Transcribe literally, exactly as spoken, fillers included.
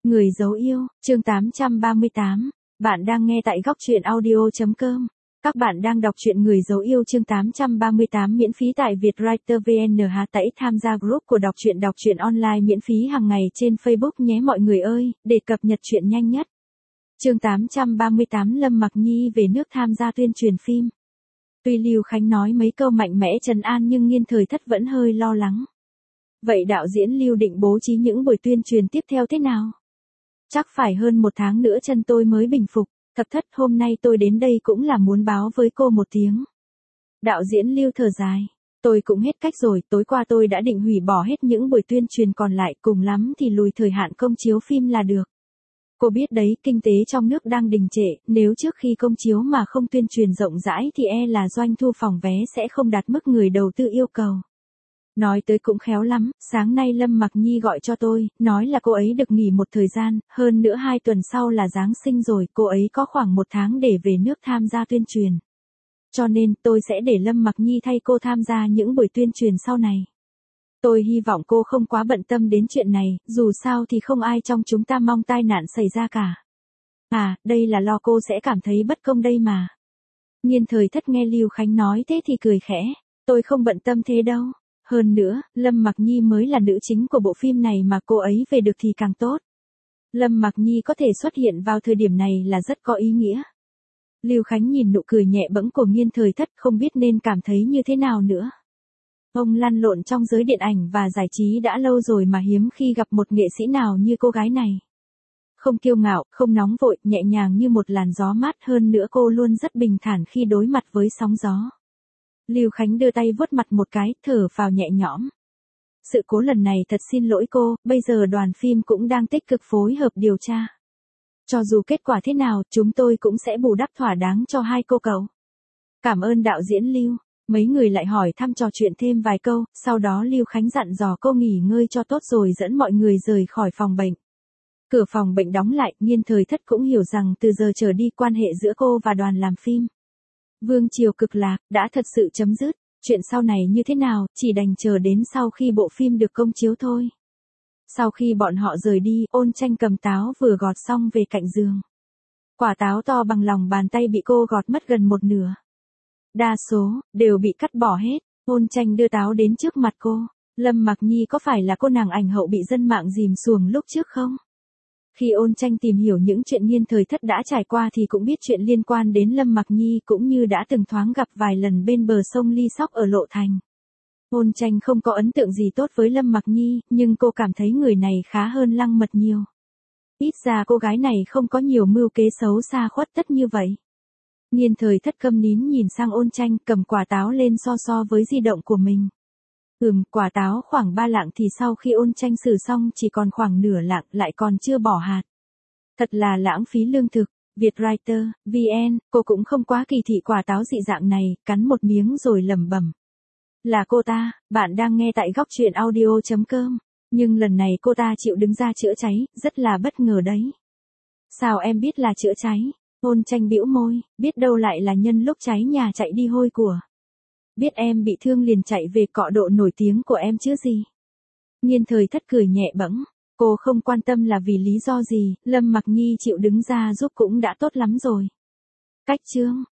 Người dấu yêu, chương tám trăm ba mươi tám. Bạn đang nghe tại góc truyện audio chấm com. Các bạn đang đọc truyện Người dấu yêu chương tám trăm ba mươi tám miễn phí tại Vietwriter vê en. Hãy tải tham gia group của đọc truyện đọc truyện online miễn phí hàng ngày trên Facebook nhé mọi người ơi, để cập nhật truyện nhanh nhất. Chương tám trăm ba mươi tám Lâm Mặc Nhi về nước tham gia tuyên truyền phim. Tuy Lưu Khánh nói mấy câu mạnh mẽ trấn an nhưng Nghiên Thời Thất vẫn hơi lo lắng. Vậy đạo diễn Lưu định bố trí những buổi tuyên truyền tiếp theo thế nào? Chắc phải hơn một tháng nữa chân tôi mới bình phục. Thật thất, hôm nay tôi đến đây cũng là muốn báo với cô một tiếng. Đạo diễn Lưu thở dài. Tôi cũng hết cách rồi, tối qua tôi đã định hủy bỏ hết những buổi tuyên truyền còn lại, cùng lắm thì lùi thời hạn công chiếu phim là được. Cô biết đấy, kinh tế trong nước đang đình trệ, nếu trước khi công chiếu mà không tuyên truyền rộng rãi thì e là doanh thu phòng vé sẽ không đạt mức người đầu tư yêu cầu. Nói tới cũng khéo lắm, sáng nay Lâm Mặc Nhi gọi cho tôi, nói là cô ấy được nghỉ một thời gian, hơn nữa hai tuần sau là Giáng sinh rồi, cô ấy có khoảng một tháng để về nước tham gia tuyên truyền. Cho nên, tôi sẽ để Lâm Mặc Nhi thay cô tham gia những buổi tuyên truyền sau này. Tôi hy vọng cô không quá bận tâm đến chuyện này, dù sao thì không ai trong chúng ta mong tai nạn xảy ra cả. À, đây là lo cô sẽ cảm thấy bất công đây mà. Nghiên Thời Thất nghe Lưu Khánh nói thế thì cười khẽ, tôi không bận tâm thế đâu. Hơn nữa, Lâm Mặc Nhi mới là nữ chính của bộ phim này mà cô ấy về được thì càng tốt. Lâm Mặc Nhi có thể xuất hiện vào thời điểm này là rất có ý nghĩa. Lưu Khánh nhìn nụ cười nhẹ bẫng của Nghiên Thời Thất không biết nên cảm thấy như thế nào nữa. Ông lăn lộn trong giới điện ảnh và giải trí đã lâu rồi mà hiếm khi gặp một nghệ sĩ nào như cô gái này. Không kiêu ngạo, không nóng vội, nhẹ nhàng như một làn gió mát, hơn nữa cô luôn rất bình thản khi đối mặt với sóng gió. Lưu Khánh đưa tay vuốt mặt một cái, thở phào nhẹ nhõm. Sự cố lần này thật xin lỗi cô, bây giờ đoàn phim cũng đang tích cực phối hợp điều tra. Cho dù kết quả thế nào, chúng tôi cũng sẽ bù đắp thỏa đáng cho hai cô cậu. Cảm ơn đạo diễn Lưu. Mấy người lại hỏi thăm trò chuyện thêm vài câu, sau đó Lưu Khánh dặn dò cô nghỉ ngơi cho tốt rồi dẫn mọi người rời khỏi phòng bệnh. Cửa phòng bệnh đóng lại, Nghiên Thời Thất cũng hiểu rằng từ giờ trở đi quan hệ giữa cô và đoàn làm phim Vương Triều Cực Lạc đã thật sự chấm dứt, chuyện sau này như thế nào, chỉ đành chờ đến sau khi bộ phim được công chiếu thôi. Sau khi bọn họ rời đi, Ôn Tranh cầm táo vừa gọt xong về cạnh giường. Quả táo to bằng lòng bàn tay bị cô gọt mất gần một nửa. Đa số, đều bị cắt bỏ hết. Ôn Tranh đưa táo đến trước mặt cô. Lâm Mặc Nhi có phải là cô nàng ảnh hậu bị dân mạng dìm xuồng lúc trước không? Khi Ôn Tranh tìm hiểu những chuyện Nghiên Thời Thất đã trải qua thì cũng biết chuyện liên quan đến Lâm Mặc Nhi cũng như đã từng thoáng gặp vài lần bên bờ sông Ly Sóc ở Lộ Thành. Ôn Tranh không có ấn tượng gì tốt với Lâm Mặc Nhi, nhưng cô cảm thấy người này khá hơn Lăng Mật nhiều. Ít ra cô gái này không có nhiều mưu kế xấu xa khuất tất như vậy. Nghiên Thời Thất câm nín nhìn sang Ôn Tranh cầm quả táo lên so so với di động của mình. Ừm, quả táo khoảng ba lạng thì sau khi Ôn Tranh xử xong chỉ còn khoảng nửa lạng lại còn chưa bỏ hạt. Thật là lãng phí lương thực. Vietwriter vê en, cô cũng không quá kỳ thị quả táo dị dạng này, cắn một miếng rồi lẩm bẩm. Là cô ta, bạn đang nghe tại góc truyện audio chấm com. Nhưng lần này cô ta chịu đứng ra chữa cháy, rất là bất ngờ đấy. Sao em biết là chữa cháy? Ôn Tranh bĩu môi, biết đâu lại là nhân lúc cháy nhà chạy đi hôi của. Biết em bị thương liền chạy về cọ độ nổi tiếng của em chứ gì. Nghiên Thời Thất cười nhẹ bẫng, cô không quan tâm là vì lý do gì, Lâm Mặc Nhi chịu đứng ra giúp cũng đã tốt lắm rồi. Cách chương